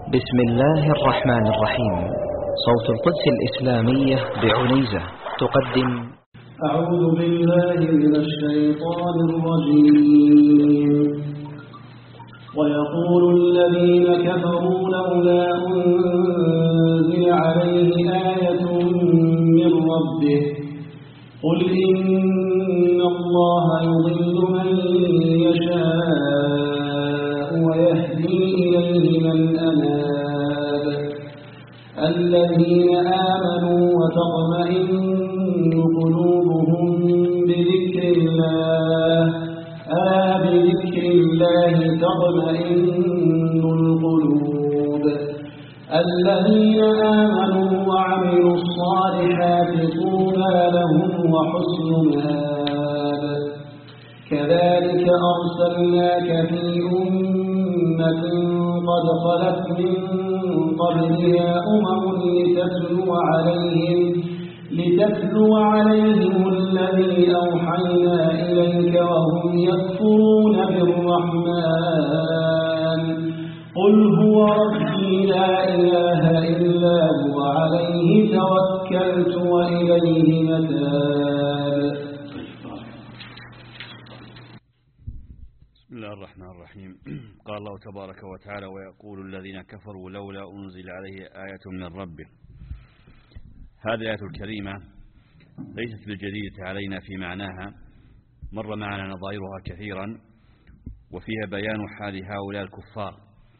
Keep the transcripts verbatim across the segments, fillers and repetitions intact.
بسم الله الرحمن الرحيم. صوت القدس الإسلامية بعنيزة تقدم أعوذ بالله من الشيطان الرجيم. ويقول الذين كفروا لولا أنزل عليه آية من ربه قل إن الله يضل من يشاء ويهدي إليه من أناب الذين آمنوا وتطمئن قلوبهم بذكر الله ألا بذكر الله تطمئن القلوب الذين آمنوا وعملوا الصالحات طوبى لهم وحسن مآب كذلك أرسلناك في أمة قد خلت من قبلها أمم لتتلو عليهم لتتلو عليهم الذي أوحينا إليك وهم يكفرون بالرحمن قل هو ربي لا إله إلا هو عليه توكلت وإليه متاب. بسم الله الرحمن الرحيم. قال الله تبارك وتعالى ويقول الذين كفروا لولا أنزل عليه آية من ربه. هذه الآية الكريمة ليست بالجديدة علينا في معناها، مر معنا نظائرها كثيرا وفيها بيان حال هؤلاء الكفار،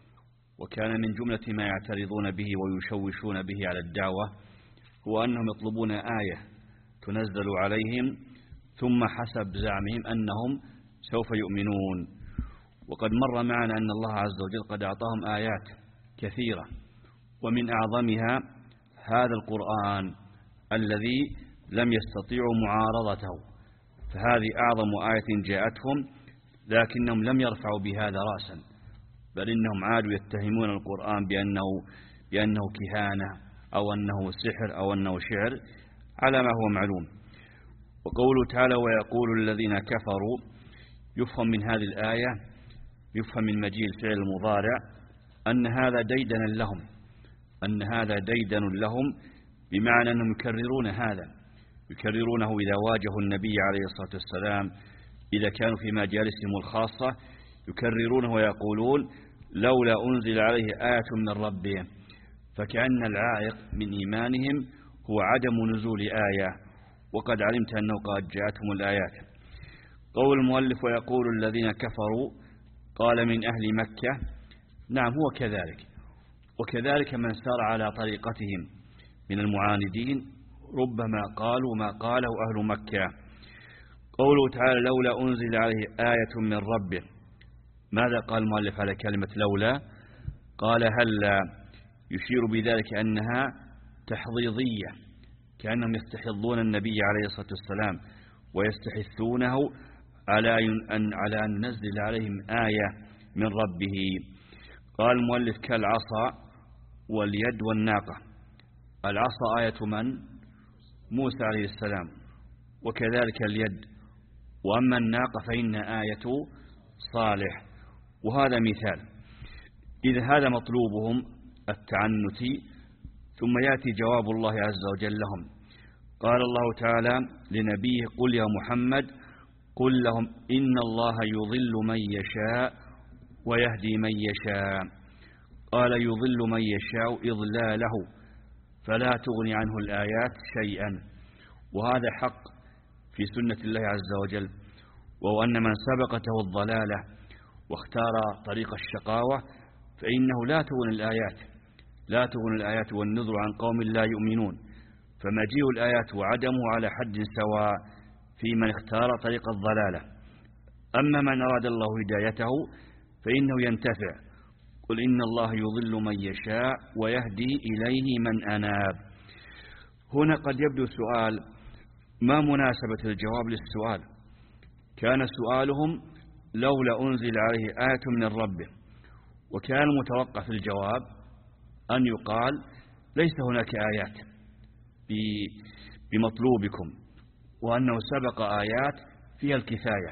وكان من جملة ما يعترضون به ويشوشون به على الدعوة هو أنهم يطلبون آية تنزل عليهم ثم حسب زعمهم أنهم سوف يؤمنون. وقد مر معنا أن الله عز وجل قد أعطاهم آيات كثيرة، ومن أعظمها هذا القرآن الذي لم يستطيعوا معارضته، فهذه أعظم آية جاءتهم، لكنهم لم يرفعوا بهذا رأسا، بل إنهم عادوا يتهمون القرآن بأنه, بأنه كهانة أو أنه سحر أو أنه شعر على ما هو معلوم. وقوله تعالى ويقول الذين كفروا، يفهم من هذه الآية يفهم من مجيء الفعل المضارع أن هذا ديدن لهم، أن هذا ديدن لهم بمعنى أنهم يكررون هذا، يكررونه إذا واجهوا النبي عليه الصلاة والسلام، إذا كانوا في مجالسهم الخاصة يكررونه ويقولون لولا أنزل عليه آية من ربه، فكأن العائق من إيمانهم هو عدم نزول آية، وقد علمت أنه قد جاءتهم الآيات. قول المؤلف ويقول الذين كفروا، قال من أهل مكة، نعم هو كذلك، وكذلك من سار على طريقتهم من المعاندين ربما قالوا ما قاله أهل مكة. قوله تعالى لولا أنزل عليه آية من ربه، ماذا قال المؤلف على كلمة لولا؟ قال هلا، يشير بذلك أنها تحضيضية، كأنهم يستحضون النبي عليه الصلاة والسلام ويستحثونه على أن على أن ننزل عليهم آية من ربه. قال المؤلف كالعصا واليد والناقة. العصا آية من؟ موسى عليه السلام، وكذلك اليد، وأما الناقة فإنها آية صالح. وهذا مثال. إذا هذا مطلوبهم التعنت، ثم يأتي جواب الله عز وجل لهم. قال الله تعالى لنبيه قل يا محمد قل لهم إن الله يضل من يشاء ويهدي من يشاء. قال يضل من يشاء إضلاله فلا تغني عنه الآيات شيئا، وهذا حق في سنة الله عز وجل، وهو أن من سبقته الضلالة واختار طريق الشقاوة فإنه لا تغني الآيات لا تغني الآيات والنذر عن قوم لا يؤمنون، فمجيء الآيات وعدمه على حد سواء في من اختار طريق الضلالة. أما من أراد الله هدايته فإنه ينتفع. قل إن الله يضل من يشاء ويهدي إليه من أناب. هنا قد يبدو سؤال، ما مناسبة الجواب للسؤال؟ كان سؤالهم لولا أنزل عليه آية من ربه، وكان متوقع في الجواب أن يقال ليس هناك آيات بمطلوبكم، وأنه سبق آيات فيها الكفاية،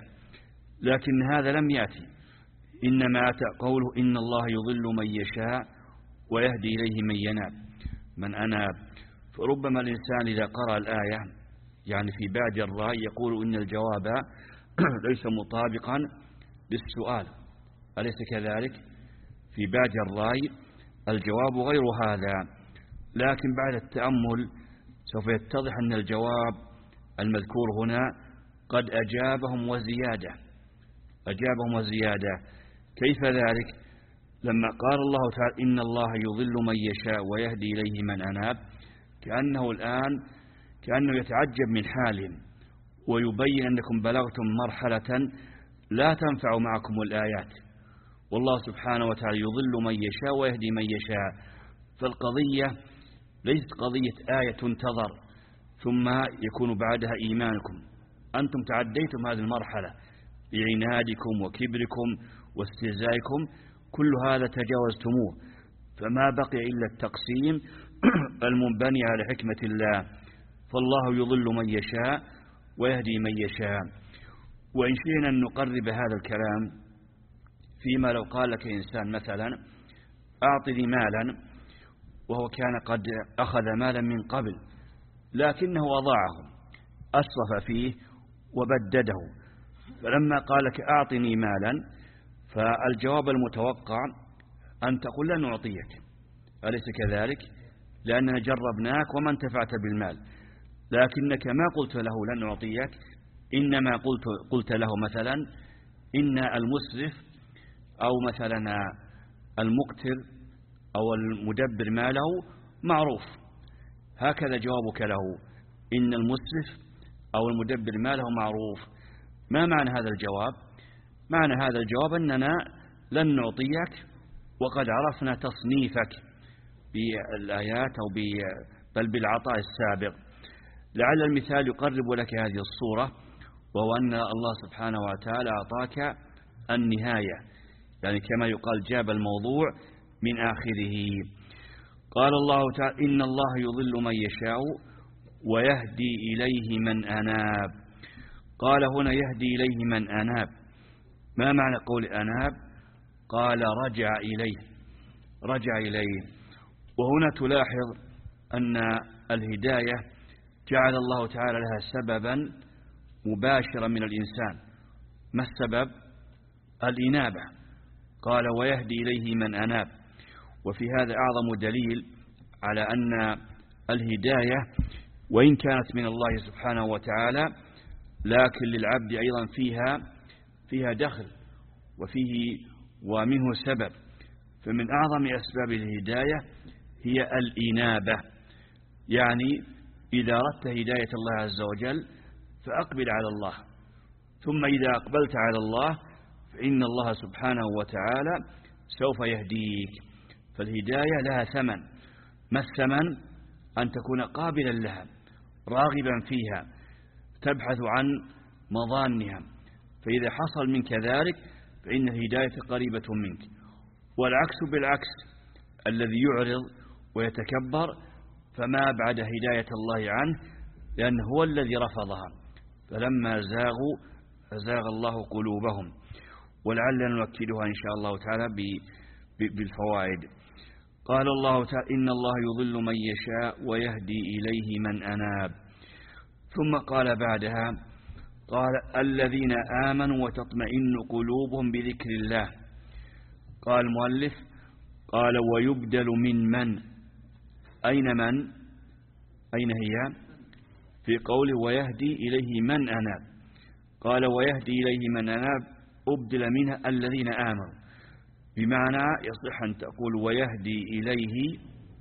لكن هذا لم يأتي، إنما أتى قوله إن الله يضل من يشاء ويهدي إليه من يناب من أناب. فربما الإنسان إذا قرأ الآية يعني في بعد الرأي يقول إن الجواب ليس مطابقا للسؤال، أليس كذلك؟ في بعد الرأي الجواب غير هذا، لكن بعد التأمل سوف يتضح أن الجواب المذكور هنا قد أجابهم وزيادة، أجابهم وزيادة. كيف ذلك؟ لما قال الله تعالى إن الله يضل من يشاء ويهدي إليه من أناب، كأنه الآن كأنه يتعجب من حالهم ويبين أنكم بلغتم مرحلة لا تنفع معكم الآيات، والله سبحانه وتعالى يضل من يشاء ويهدي من يشاء. فالقضية ليست قضية آية تنتظر ثم يكون بعدها إيمانكم، أنتم تعديتم هذه المرحلة بعنادكم وكبركم واستهزائكم، كل هذا تجاوزتموه، فما بقي إلا التقسيم المنبني على حكمة الله. فالله يضل من يشاء ويهدي من يشاء. وإن شئنا أن نقرب هذا الكلام فيما لو قال لك إنسان مثلا أعطني مالا، وهو كان قد أخذ مالا من قبل لكنه أضاعه، أسرف فيه وبدده، فلما قال لك أعطني مالا فالجواب المتوقع أن تقول لن أعطيك، أليس كذلك؟ لأننا جربناك وما انتفعت بالمال، لكنك ما قلت له لن أعطيك، إنما قلت, قلت له مثلا إن المسرف أو مثلا المقتر أو المدبر ماله معروف، هكذا جوابك له، إن المسرف أو المدبر ماله معروف. ما معنى هذا الجواب؟ معنى هذا الجواب أننا لن نعطيك وقد عرفنا تصنيفك بالآيات أو بل بالعطاء السابق. لعل المثال يقرب لك هذه الصورة، وهو أن الله سبحانه وتعالى أعطاك النهاية، يعني كما يقال جاب الموضوع من آخره. قال الله تعالى إن الله يضل من يشاء ويهدي إليه من أناب. قال هنا يهدي إليه من أناب، ما معنى قول أناب؟ قال رجع إليه، رجع إليه. وهنا تلاحظ أن الهداية جعل الله تعالى لها سببا مباشرا من الإنسان. ما السبب؟ الإنابة. قال ويهدي إليه من أناب. وفي هذا أعظم دليل على أن الهداية وإن كانت من الله سبحانه وتعالى لكن للعبد أيضا فيها فيها دخل وفيه ومنه سبب. فمن أعظم أسباب الهداية هي الإنابة، يعني إذا أردت هداية الله عز وجل فأقبل على الله، ثم إذا أقبلت على الله فإن الله سبحانه وتعالى سوف يهديك. فالهداية لها ثمن. ما الثمن؟ أن تكون قابلا لها راغبا فيها تبحث عن مظانها، فإذا حصل منك ذلك فإن الهداية قريبة منك. والعكس بالعكس، الذي يعرض ويتكبر فما بعد هداية الله عنه، لأنه هو الذي رفضها، فلما زاغوا فزاغ الله قلوبهم. ولعلنا نؤكدها إن شاء الله تعالى بالفوائد. قال الله تعالى إن الله يضل من يشاء ويهدي إليه من أناب. ثم قال بعدها قال الذين آمنوا وتطمئن قلوبهم بذكر الله. قال المؤلف قال ويبدل من من، أين من؟ أين هي؟ في قوله ويهدي إليه من أناب. قال ويهدي إليه من أناب أبدل منها الذين آمنوا، بمعنى يصح أن تقول ويهدي إليه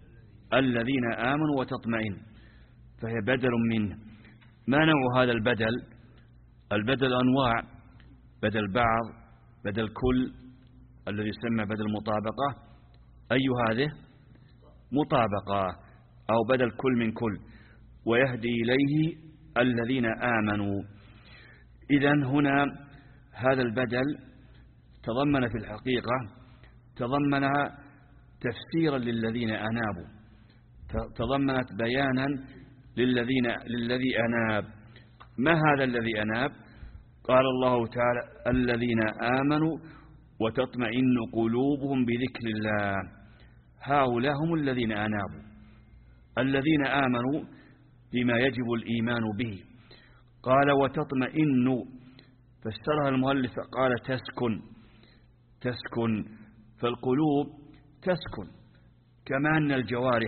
الذين آمنوا وتطمئن، فهي بدل منه. ما نوع هذا البدل؟ البدل أنواع، بدل بعض، بدل كل، الذي يسمى بدل مطابقة. أي هذه؟ مطابقة، أو بدل كل من كل. ويهدي إليه الذين آمنوا. إذن هنا هذا البدل تضمن في الحقيقة تضمن تفسيرا للذين أنابوا، تضمنت بيانا للذين للذي أناب. ما هذا الذي أناب؟ قال الله تعالى الذين آمنوا وتطمئن قلوبهم بذكر الله. هؤلاء هم الذين أنابوا، الذين آمنوا بما يجب الإيمان به. قال وتطمئن، فسرها المؤلف قال تسكن، تسكن، فالقلوب تسكن كما أن الجوارح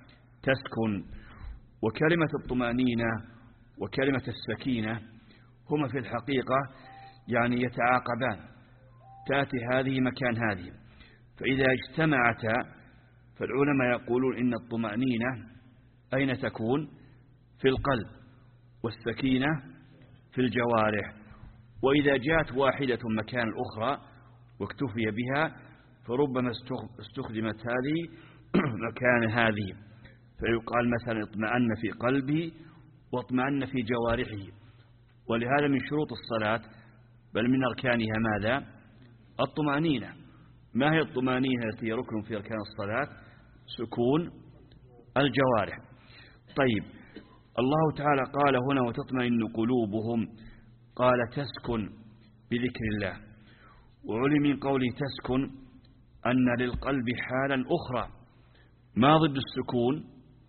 تسكن. وكلمة الطمأنينة وكلمة السكينة هما في الحقيقة يعني يتعاقبان، تأتي هذه مكان هذه، فإذا اجتمعتا فالعلماء يقولون إن الطمأنينة أين تكون؟ في القلب، والسكينة في الجوارح. وإذا جاءت واحدة مكان الأخرى واكتفي بها فربما استخدمت هذه مكان هذه، فيقال مثلا اطمأن في قلبه واطمأن في جوارحه. ولهذا من شروط الصلاة بل من أركانها ماذا؟ الطمأنينة. ما هي الطمأنينة التي ركن في أركان الصلاة؟ سكون الجوارح. طيب، الله تعالى قال هنا وتطمئن قلوبهم، قال تسكن بذكر الله. وعلم من قوله تسكن أن للقلب حالا أخرى ما ضد السكون؟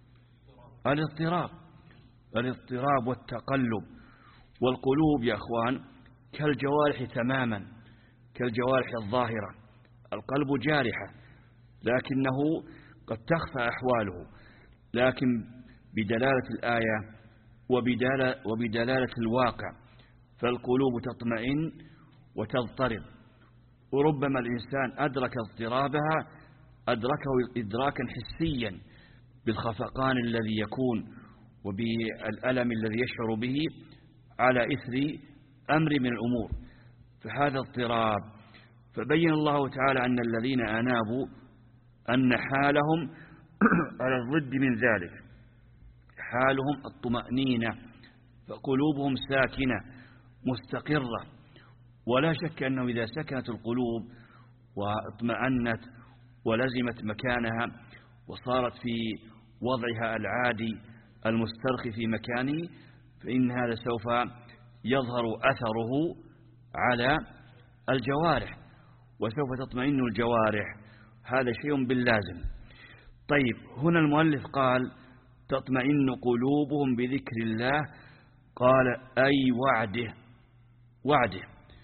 الاضطراب، الاضطراب والتقلب. والقلوب يا أخوان كالجوارح تماما، كالجوارح الظاهرة. القلب جارحة لكنه قد تخفى أحواله، لكن بدلالة الآية وبدلالة, وبدلالة الواقع فالقلوب تطمئن وتضطرب. وربما الإنسان أدرك اضطرابها، أدركه إدراكا حسيا بالخفقان الذي يكون وبالألم الذي يشعر به على إثر أمر من الأمور، فهذا اضطراب. فبين الله تعالى أن الذين أنابوا أن حالهم على الضد من ذلك، حالهم الطمأنينة، فقلوبهم ساكنة مستقرة. ولا شك أنه إذا سكنت القلوب واطمأنت ولزمت مكانها وصارت في وضعها العادي المسترخي في مكانه، فإن هذا سوف يظهر أثره على الجوارح وسوف تطمئن الجوارح، هذا شيء باللازم. طيب، هنا المؤلف قال تطمئن قلوبهم بذكر الله، قال أي وعده، وعده.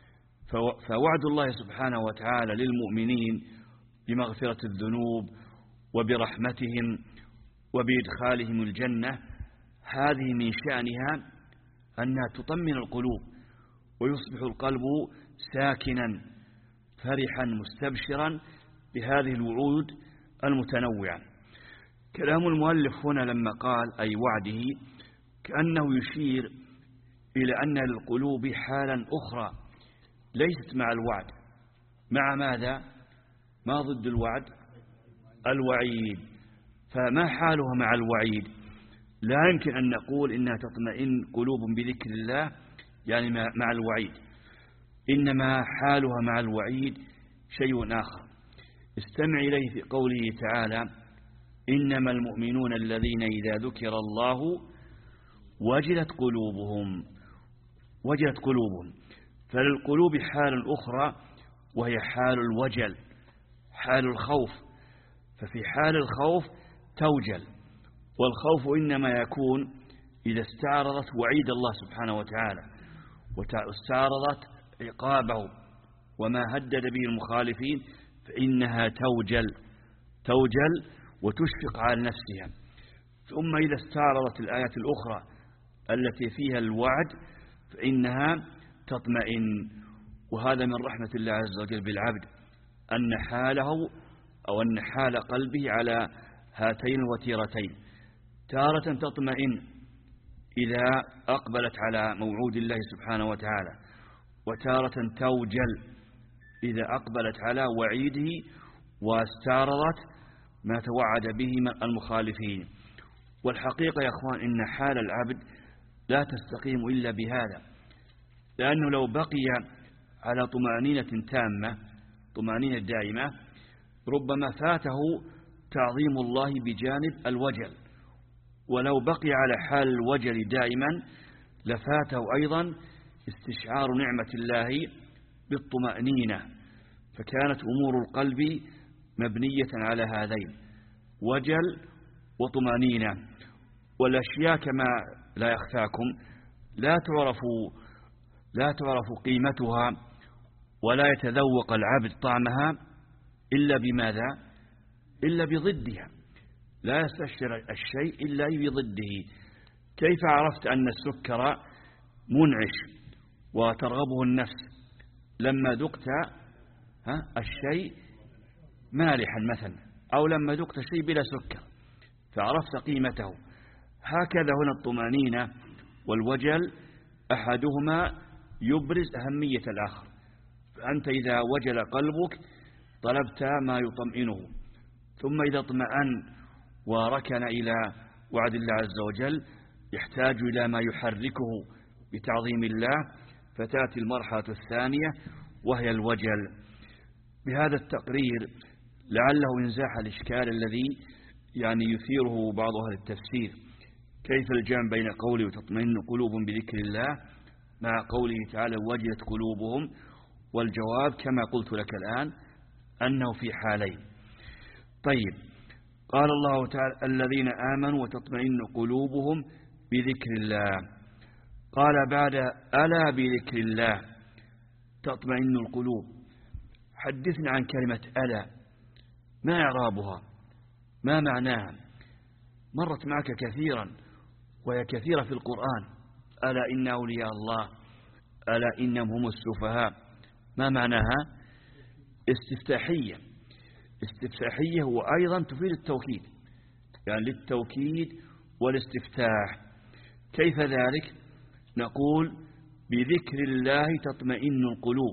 فوعد الله سبحانه وتعالى للمؤمنين بمغفرة الذنوب وبرحمتهم وبإدخالهم الجنة، هذه من شأنها أنها تطمن القلوب ويصبح القلب ساكنا فرحا مستبشرا بهذه الوعود المتنوعة. كلام المؤلف هنا لما قال أي وعده كأنه يشير إلى أن للقلوب حالا أخرى ليست مع الوعد. مع ماذا؟ ما ضد الوعد؟ الوعيد. فما حالها مع الوعيد؟ لا يمكن أن نقول إنها تطمئن قلوب بذكر الله يعني مع الوعيد، إنما حالها مع الوعيد شيء آخر. استمع إليه في قوله تعالى إنما المؤمنون الذين إذا ذكر الله وجلت قلوبهم، وجلت قلوبهم. فللقلوب حال أخرى وهي حال الوجل، حال الخوف. ففي حال الخوف توجل، والخوف إنما يكون إذا استعرضت وعيد الله سبحانه وتعالى واستعرضت عقابه وما هدد به المخالفين، فإنها توجل، توجل وتشفق على نفسها. ثم إذا استعرضت الآيات الأخرى التي فيها الوعد فإنها تطمئن. وهذا من رحمة الله عز وجل بالعبد أن حاله أو أن حال قلبه على هاتين الوتيرتين، تارة تطمئن إذا أقبلت على موعود الله سبحانه وتعالى، وتارة توجل إذا أقبلت على وعيده واستعرضت ما توعد به المخالفين. والحقيقة يا أخوان إن حال العبد لا تستقيم إلا بهذا، لأنه لو بقي على طمأنينة تامة، طمأنينة دائمة، ربما فاته تعظيم الله بجانب الوجل، ولو بقي على حال الوجل دائما لفاته أيضا استشعار نعمة الله بالطمأنينة. فكانت أمور القلب مبنية على هذين: وجل وطمأنينة. والأشياء كما لا يخفاكم لا تعرف لا تعرف قيمتها ولا يتذوق العبد طعمها إلا بماذا؟ إلا بضدها. لا يستشعر الشيء إلا بضده. كيف عرفت أن السكر منعش وترغبه النفس؟ لما ذقت الشيء مالحا مثلا، أو لما ذقت شيء بلا سكر فعرفت قيمته. هكذا هنا الطمأنينة والوجل أحدهما يبرز أهمية الآخر. فأنت إذا وجل قلبك طلبت ما يطمئنه، ثم إذا اطمأن وركن إلى وعد الله عز وجل يحتاج إلى ما يحركه بتعظيم الله، فتأتي المرحلة الثانية وهي الوجل. بهذا التقرير لعله ينزاح الإشكال الذي يعني يثيره بعض أهل التفسير: كيف الجمع بين قوله وتطمئن قلوب بذكر الله مع قوله تعالى وجلت قلوبهم؟ والجواب كما قلت لك الآن أنه في حالين. طيب، قال الله تعالى الذين آمنوا وتطمئن قلوبهم بذكر الله. قال بعد ألا بذكر الله تطمئن القلوب. حدثنا عن كلمة ألا، ما إعرابها؟ ما معناها؟ مرت معك كثيرا وهي كثيرة في القرآن: ألا إن أولياء الله، ألا إنهم هم السفهاء. ما معناها؟ استفتاحية. استفتاحية وأيضا تفيد التوكيد، يعني للتوكيد والاستفتاح. كيف ذلك؟ نقول بذكر الله تطمئن القلوب.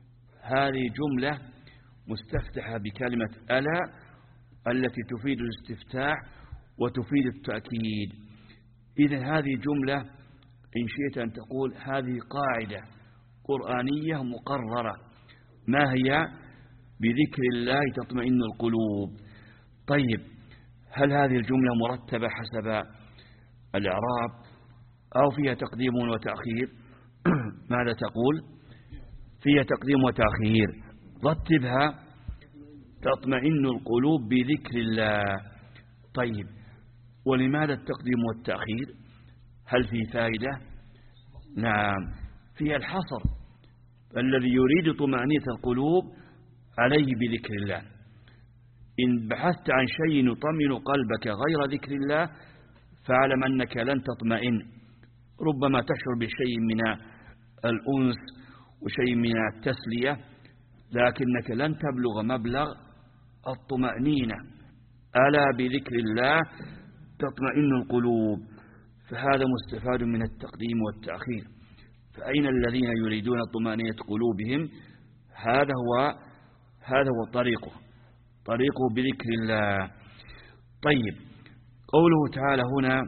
هذه جملة مستفتحة بكلمة ألا التي تفيد الاستفتاح وتفيد التأكيد. إذن هذه جملة إن شئت أن تقول هذه قاعدة قرآنية مقررة. ما هي؟ بذكر الله تطمئن القلوب. طيب، هل هذه الجملة مرتبة حسب الإعراب أو فيها تقديم وتأخير؟ ماذا تقول؟ فيها تقديم وتأخير. رتبها: تطمئن القلوب بذكر الله. طيب، ولماذا التقديم والتأخير؟ هل في فائدة؟ نعم، فيها الحصر. الذي يريد طمأنينة القلوب عليه بذكر الله. إن بحثت عن شيء يطمئن قلبك غير ذكر الله فاعلم أنك لن تطمئن. ربما تشعر بشيء من الأنس وشيء من التسلية، لكنك لن تبلغ مبلغ الطمأنينة. ألا بذكر الله تطمئن القلوب. فهذا مستفاد من التقديم والتأخير. فأين الذين يريدون طمأنينة قلوبهم؟ هذا هو هذا هو طريقه طريقه بذكر الله. طيب، قوله تعالى هنا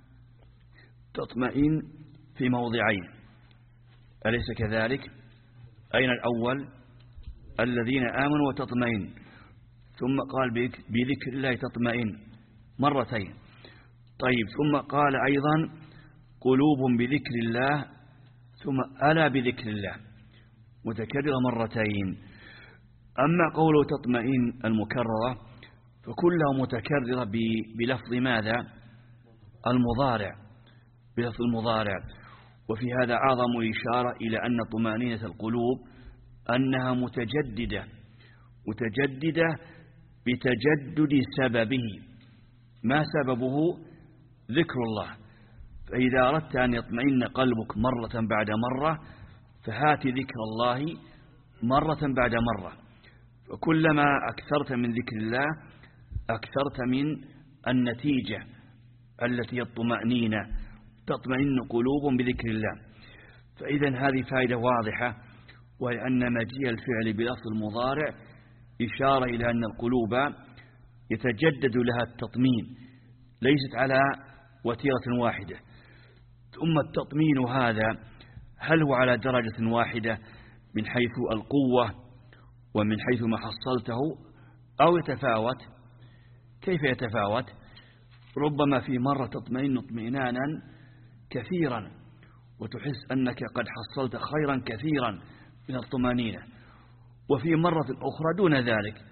تطمئن في موضعين، أليس كذلك؟ أين الأول؟ الذين آمنوا وتطمئن، ثم قال بذكر الله تطمئن مرتين. طيب، ثم قال أيضا قلوب بذكر الله، ثم ألا بذكر الله، متكررة مرتين. أما قوله تطمئن المكررة فكلها متكررة بلفظ ماذا؟ المضارع، بلفظ المضارع. وفي هذا أعظم إشارة إلى أن طمأنينة القلوب أنها متجددة متجددة بتجدد سببه. ما سببه؟ ذكر الله. فإذا أردت أن يطمئن قلبك مرة بعد مرة فهات ذكر الله مرة بعد مرة. فكلما أكثرت من ذكر الله أكثرت من النتيجة التي هي الطمأنينة. تطمئن قلوب بذكر الله. فإذا هذه فائدة واضحة، وهي أن مجيء الفعل بلفظ المضارع إشارة إلى أن القلوب يتجدد لها التطمين، ليست على وتيرة واحدة. ثم التطمين هذا هل هو على درجة واحدة من حيث القوة ومن حيث ما حصلته، أو يتفاوت؟ كيف يتفاوت؟ ربما في مرة تطمئن اطمئنانا كثيرا وتحس أنك قد حصلت خيرا كثيرا من الطمأنينة، وفي مرة أخرى دون ذلك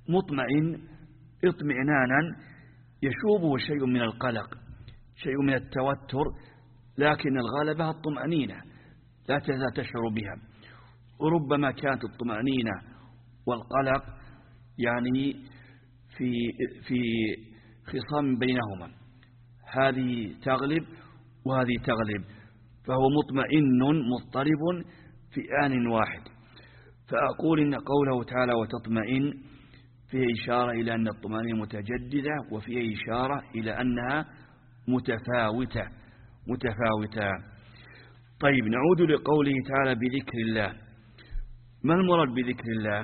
مطمئن اطمئنانا يشوبه شيء من القلق، شيء من التوتر، لكن الغالبة الطمأنينة لا تزال تشعر بها. وربما كانت الطمأنينة والقلق يعني في في خصام بينهما، هذه تغلب وهذه تغلب، فهو مطمئن مضطرب في آن واحد. فأقول إن قوله تعالى وتطمئن فيه إشارة إلى أن الطمأنينة متجددة، وفيه إشارة إلى أنها متفاوتة متفاوتة. طيب نعود لقوله تعالى بذكر الله. ما المراد بذكر الله؟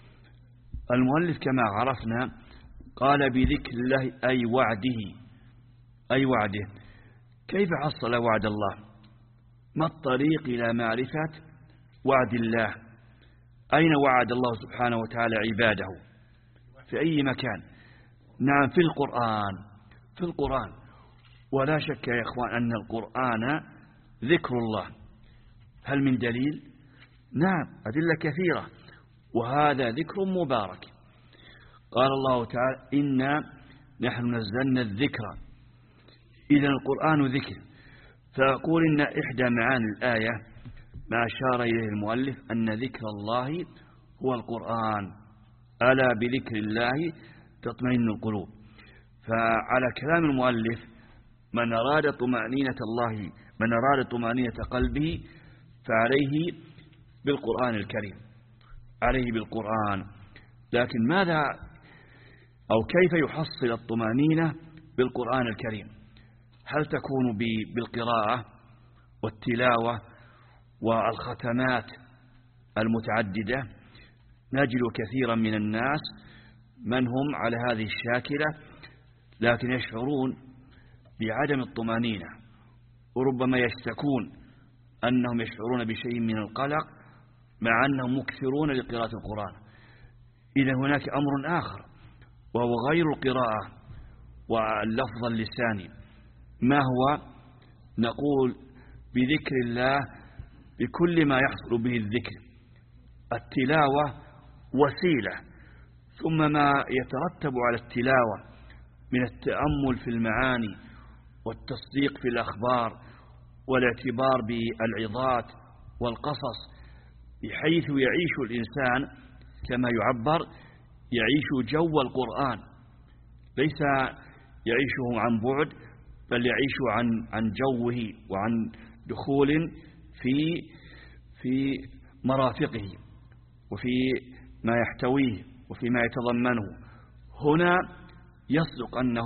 المؤلف كما عرفنا قال بذكر الله أي وعده، أي وعده. كيف حصل وعد الله؟ ما الطريق إلى معرفة وعد الله؟ أين وعد الله سبحانه وتعالى عباده؟ في أي مكان؟ نعم في القرآن، في القرآن. ولا شك يا إخوان أن القرآن ذكر الله. هل من دليل؟ نعم أدلة كثيرة، وهذا ذكر مبارك. قال الله تعالى إنا نحن نزلنا الذكر، إذن القرآن ذكر. فأقول إن إحدى معاني الآية ما أشار إليه المؤلف أن ذكر الله هو القرآن، ألا بذكر الله تطمئن القلوب. فعلى كلام المؤلف من أراد طمأنينة الله، من أراد طمأنينة قلبه فعليه بالقرآن الكريم، عليه بالقرآن. لكن ماذا أو كيف يحصل الطمأنينة بالقرآن الكريم؟ هل تكون بالقراءة والتلاوة والختمات المتعددة؟ نجد كثيرا من الناس من هم على هذه الشاكلة، لكن يشعرون بعدم الطمأنينة، وربما يشتكون أنهم يشعرون بشيء من القلق مع أنهم مكثرون لقراءة القرآن. إذا هناك أمر آخر وهو غير القراءة واللفظ اللساني. ما هو؟ نقول بذكر الله بكل ما يحصل به الذكر. التلاوة وسيلة، ثم ما يترتب على التلاوة من التأمل في المعاني والتصديق في الأخبار والاعتبار بالعظات والقصص، بحيث يعيش الإنسان كما يعبر يعيش جو القرآن، ليس يعيشه عن بعد، بل يعيش عن عن جوه وعن دخول في في مرافقه وفي ما يحتويه وفي ما يتضمنه. هنا يصدق أنه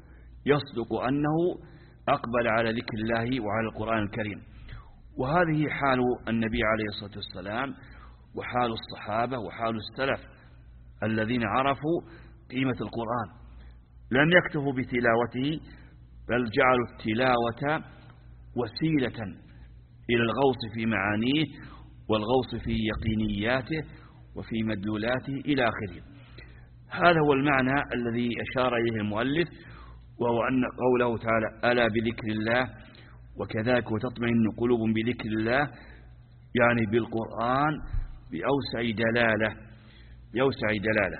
يصدق أنه أقبل على ذكر الله وعلى القرآن الكريم. وهذه حال النبي عليه الصلاة والسلام وحال الصحابة وحال السلف الذين عرفوا قيمة القرآن، لم يكتفوا بتلاوته بل جعلوا التلاوة وسيلة إلى الغوص في معانيه والغوص في يقينياته وفي مدلولاته إلى آخره. هذا هو المعنى الذي أشار إليه المؤلف، وهو أن قوله تعالى ألا بذكر الله وكذلك وتطمئن قلوب بذكر الله، يعني بالقرآن بأوسع دلالة بأوسع دلالة.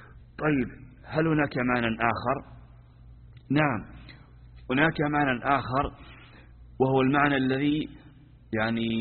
طيب هل هناك معنى آخر؟ نعم هناك معنى آخر، وهو المعنى الذي يعني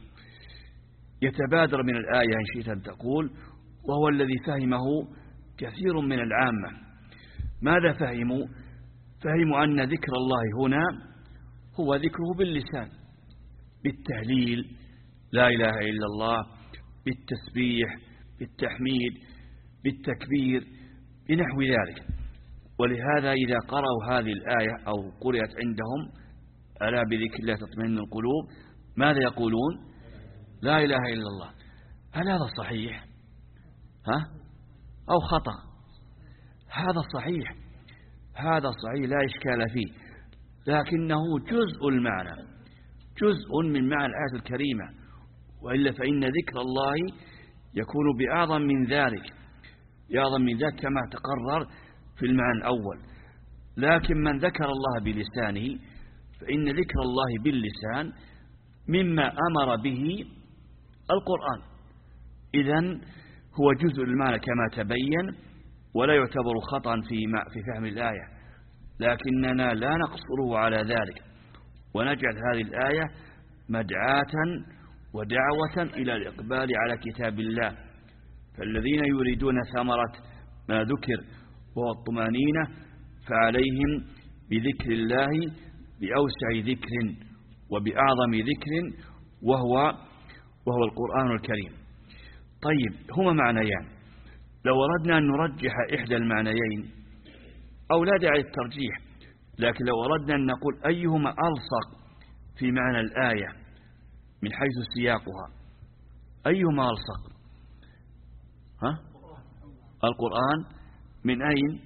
يتبادر من الآية إن شئت أن تقول، وهو الذي فهمه كثير من العامة. ماذا فهموا؟ فهموا أن ذكر الله هنا هو ذكره باللسان، بالتهليل لا إله إلا الله، بالتسبيح، بالتحميد، بالتكبير، بنحو ذلك. ولهذا إذا قرأوا هذه الآية أو قرأت عندهم ألا بذكر الله تطمئن القلوب، ماذا يقولون؟ لا إله إلا الله. هل هذا صحيح؟ ها؟ أو خطأ؟ هذا صحيح، هذا صحيح لا إشكال فيه، لكنه جزء المعنى، جزء من معنى الآية الكريمة. وإلا فإن ذكر الله يكون بأعظم من ذلك، بأعظم من ذلك كما تقرر في المعنى الأول. لكن من ذكر الله بلسانه فإن ذكر الله باللسان مما أمر به القرآن، إذن هو جزء المعنى كما تبين، ولا يعتبر خطأ في في فهم الآية، لكننا لا نقصره على ذلك، ونجعل هذه الآية مدعاة ودعوة إلى الإقبال على كتاب الله. فالذين يريدون ثمرة ما ذكر وهو الطمأنينة فعليهم بذكر الله بأوسع ذكر وبأعظم ذكر وهو وهو القرآن الكريم. طيب، هما معنيان، لو أردنا أن نرجح إحدى المعنيين أو لا داعي للترجيح، لكن لو أردنا أن نقول أيهما ألصق في معنى الآية من حيث سياقها، أيهما ألصق؟ ها؟ القرآن من أين؟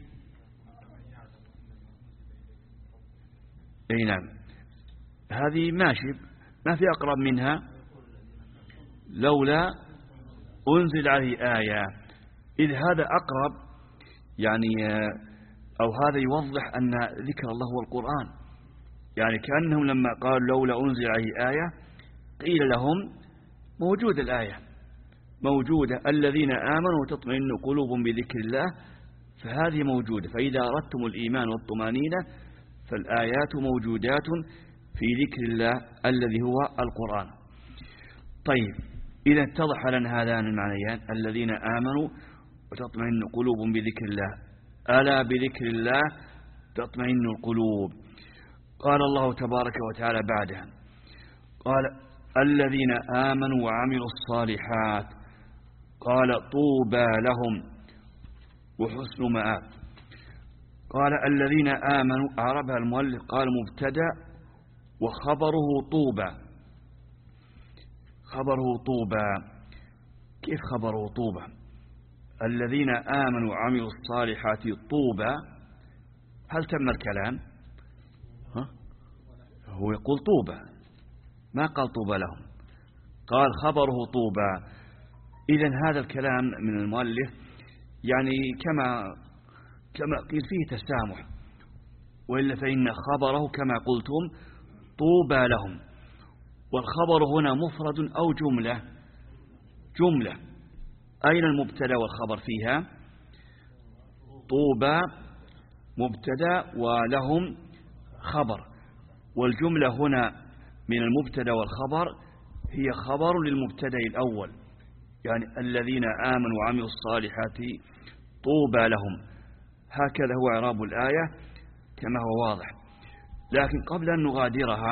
أي نعم، هذه ماشي، ما في أقرب منها. لولا أنزل عليه آية، إذ هذا أقرب، يعني أو هذا يوضح أن ذكر الله هو القرآن، يعني كأنهم لما قالوا لولا أنزل عليه آية قيل لهم موجود الآية موجودة، الذين آمنوا وتطمئن قلوبهم بذكر الله، فهذه موجودة. فإذا أردتم الإيمان والطمأنينة فالآيات موجودات في ذكر الله الذي هو القرآن. طيب، إذا اتضح لنا هذان المعنيان، الذين آمنوا وتطمئن قلوبهم بذكر الله، ألا بذكر الله تطمئن القلوب. قال الله تبارك وتعالى بعدها، قال الذين آمنوا وعملوا الصالحات، قال طوبى لهم وحسن مآب. قال الذين آمنوا، أعربها المؤلف قال مبتدأ وخبره طوبى. خبره طوبى، كيف خبره طوبى؟ الذين آمنوا وعملوا الصالحات طوبى، هل تم الكلام؟ ها؟ هو يقول طوبى، ما قال طوبى لهم، قال خبره طوبى. إذن هذا الكلام من المؤلف يعني كما كما قيل فيه تسامح، وإلا فإن خبره كما قلتم طوبى لهم. والخبر هنا مفرد أو جملة؟ جملة. أين المبتدأ والخبر فيها؟ طوبى مبتدأ ولهم خبر، والجملة هنا من المبتدأ والخبر هي خبر للمبتدأ الأول، يعني الذين آمنوا وعملوا الصالحات طوبى لهم. هكذا هو إعراب الآية كما هو واضح. لكن قبل أن نغادرها،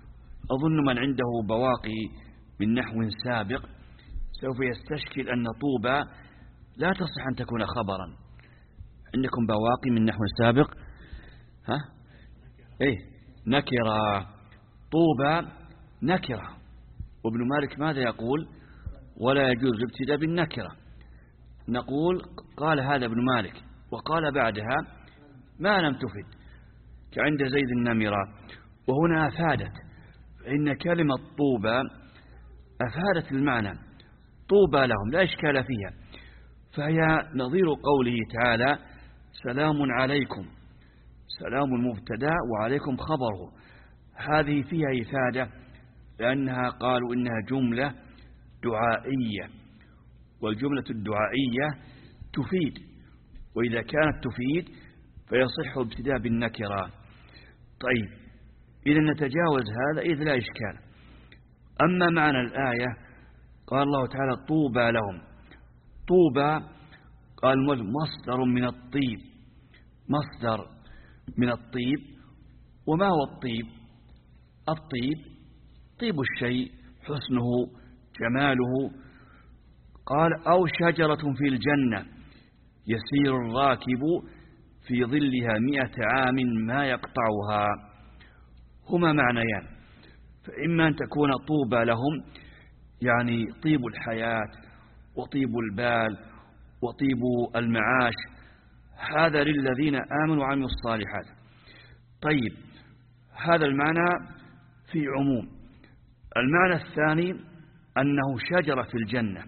أظن من عنده بواقي من نحو سابق سوف يستشكل أن طوبى لا تصح أن تكون خبرا. عندكم بواقي من نحو سابق؟ ها؟ إيه، نكرة. طوبى نكرة، وابن مالك ماذا يقول؟ ولا يجوز الابتداء بالنكرة. نقول قال هذا ابن مالك، وقال بعدها ما لم تفد، كعند زيد النمرة، وهنا أفادت، فإن كلمة طوبى أفادت المعنى، طوبى لهم لا إشكال فيها، فهي نظير قوله تعالى سلام عليكم، سلام المبتدأ وعليكم خبره. هذه فيها إفادة، لأنها قالوا إنها جملة دعائية، والجملة الدعائية تفيد، وإذا كانت تفيد فيصح ابتداء بالنكرة. طيب، إذا نتجاوز هذا إذ لا إشكال. أما معنى الآية، قال الله تعالى طوبى لهم. طوبى قال مصدر من الطيب، مصدر من الطيب. وما هو الطيب؟ الطيب طيب الشيء، حسنه، جماله. قال أو شجرة في الجنة يسير الراكب في ظلها مئة عام ما يقطعها. هما معنيان، فإما أن تكون طوبى لهم يعني طيب الحياة وطيب البال وطيب المعاش، هذا للذين آمنوا وعملوا الصالحات. طيب، هذا المعنى في عموم. المعنى الثاني أنه شجرة في الجنة،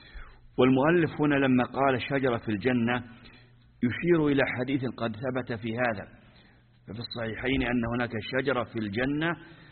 والمؤلف هنا لما قال شجرة في الجنة يشير إلى حديث قد ثبت في هذا، ففي الصحيحين أن هناك شجرة في الجنة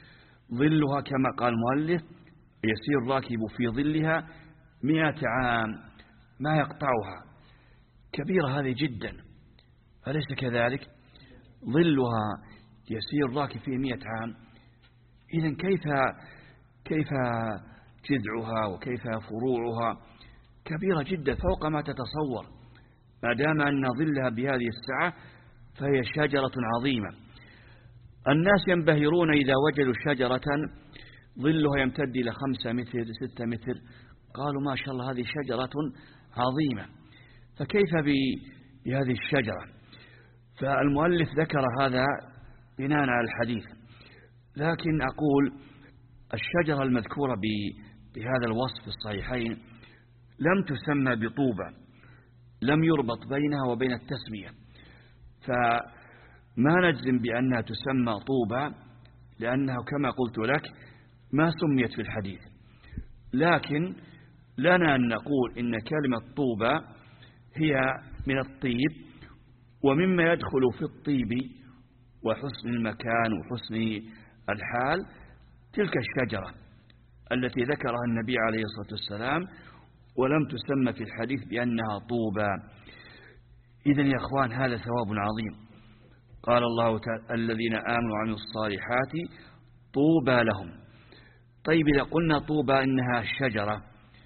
ظلها كما قال المؤلف يسير الراكب في ظلها مئة عام ما يقطعها، كبيرة هذه جدا، أليس كذلك؟ ظلها يسير راكب فيه مئة عام. إذن كيف كيف جذعها وكيف فروعها كبيرة جدا فوق ما تتصور. ما دام أن ظلها بهذه السعة فهي شجرة عظيمة. الناس ينبهرون إذا وجدوا شجرة ظلها يمتد إلى خمسة متر ستة متر، قالوا ما شاء الله هذه شجرة عظيمة، فكيف بهذه الشجرة؟ فالمؤلف ذكر هذا بناء على الحديث، لكن أقول الشجرة المذكورة بهذا الوصف في الصحيحين لم تسمى بطوبة، لم يربط بينها وبين التسمية، فما نجزم بأنها تسمى طوبة لأنها كما قلت لك ما سميت في الحديث. لكن لنا أن نقول إن كلمة طوبة هي من الطيب، ومما يدخل في الطيب وحسن المكان وحسن الحال تلك الشجرة التي ذكرها النبي عليه الصلاة والسلام ولم تسمى في الحديث بأنها طوبى. إذن يا أخوان هذا ثواب عظيم. قال الله تعالى الذين آمنوا وعملوا الصالحات طوبى لهم. طيب إذا قلنا طوبى إنها شجرة،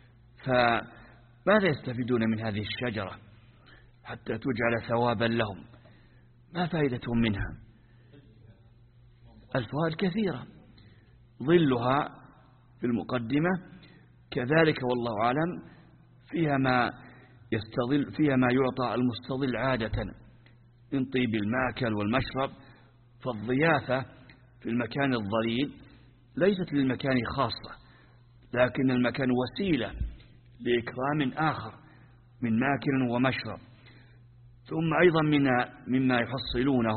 فماذا يستفيدون من هذه الشجرة حتى تجعل ثوابا لهم؟ ما فائدتهم منها؟ الفوائد كثيرة، ظلها في المقدمة كذلك والله أعلم فيها ما يستظل فيها ما يعطى المستظل عادة من طيب الماكل والمشرب. فالضيافة في المكان الظليل ليست للمكان خاصة، لكن المكان وسيلة لإكرام آخر من ماكل ومشرب. ثم أيضا مما يحصلونه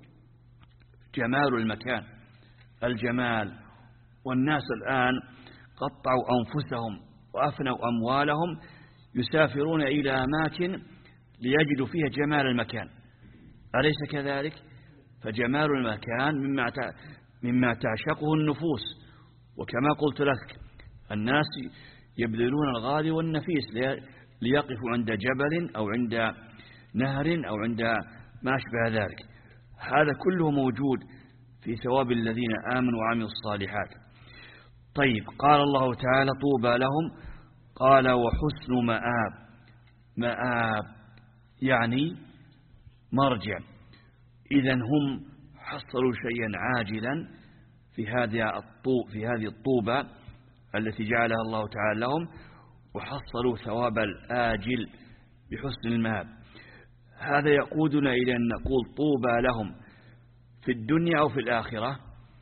جمال المكان، الجمال. والناس الآن قطعوا أنفسهم وأفنوا أموالهم يسافرون إلى أماكن ليجدوا فيها جمال المكان، أليس كذلك؟ فجمال المكان مما مما تعشقه النفوس. وكما قلت لك الناس يبذلون الغالي والنفيس ليقفوا عند جبل أو عند نهر أو عند ما أشبه ذلك. هذا كله موجود في ثواب الذين آمنوا وعملوا الصالحات. طيب قال الله تعالى طوبى لهم، قال وحسن مآب. مآب يعني مرجع. إذن هم حصلوا شيئا عاجلا في هذه الطوب في هذه الطوبة التي جعلها الله تعالى لهم، وحصلوا ثواب الآجل بحسن المآب. هذا يقودنا إلى أن نقول طوبى لهم في الدنيا أو في الآخرة.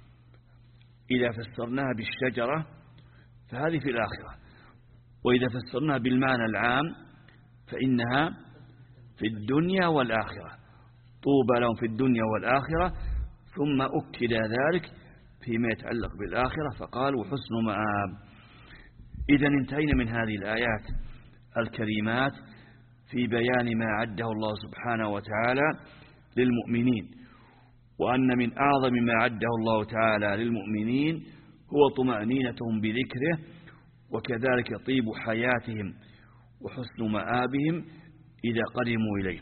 إذا فسرناها بالشجرة فهذه في الآخرة، وإذا فسرناها بالمعنى العام فإنها في الدنيا والآخرة. طوبى لهم في الدنيا والآخرة، ثم أكد ذلك فيما يتعلق بالآخرة فقال وحسن مآب. إذن انتهينا من هذه الآيات الكريمات في بيان ما عده الله سبحانه وتعالى للمؤمنين، وأن من أعظم ما عده الله تعالى للمؤمنين هو طمأنينتهم بذكره، وكذلك طيب حياتهم وحسن مآبهم إذا قدموا إليه.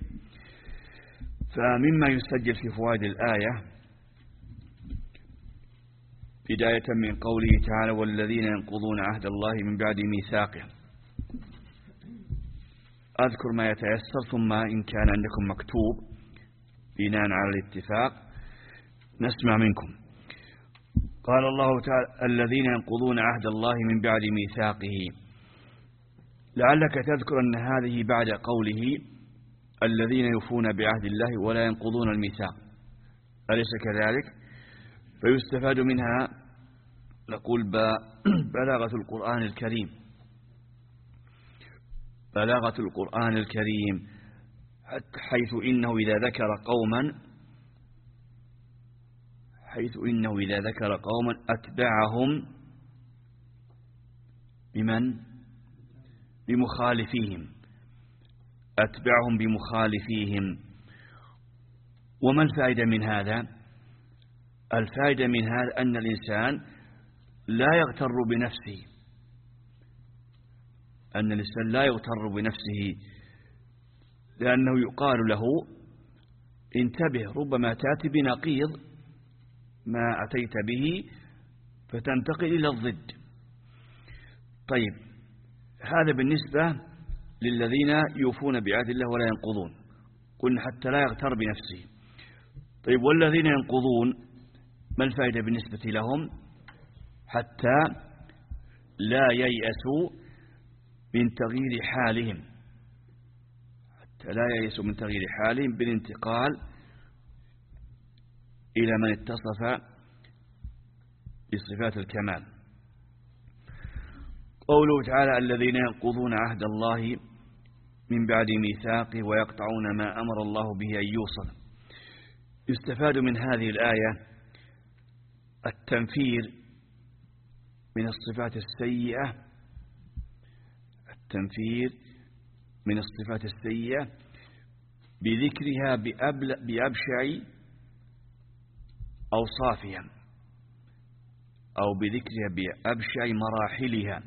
فمما يسجل في فوائد الآية بداية من قوله تعالى والذين ينقضون عهد الله من بعد ميثاقه. أذكر ما يتيسر، ثم إن كان عندكم مكتوب بناء على الاتفاق نسمع منكم. قال الله تعالى الذين ينقضون عهد الله من بعد ميثاقه. لعلك تذكر أن هذه بعد قوله الذين يوفون بعهد الله ولا ينقضون الميثاق، أليس كذلك؟ فيستفاد منها نقول بلاغة القرآن الكريم، بلاغة القرآن الكريم حيث إنه إذا ذكر قوما حيث إنه إذا ذكر قوما أتبعهم بمن؟ بمخالفيهم، أتبعهم بمخالفيهم. وما الفائدة من هذا؟ الفائدة من هذا أن الإنسان لا يغتر بنفسه، أن الإنسان لا يغتر بنفسه لأنه يقال له انتبه ربما تأتي بنقيض ما أتيت به فتنتقل إلى الضد. طيب هذا بالنسبة للذين يوفون بعهد الله ولا ينقضون، قلنا حتى لا يغتر بنفسه. طيب والذين ينقضون ما الفائدة بالنسبة لهم؟ حتى لا ييأسوا من تغيير حالهم، حتى لا ييأسوا من تغيير حالهم بالانتقال إلى من اتصف بصفات الكمال. قوله تعالى الذين ينقضون عهد الله من بعد ميثاقه ويقطعون ما أمر الله به أن يوصل. يستفاد من هذه الآية التنفير من الصفات السيئة، التنفير من الصفات السيئة بذكرها بأبشع أوصافها أو بذكرها بأبشع مراحلها.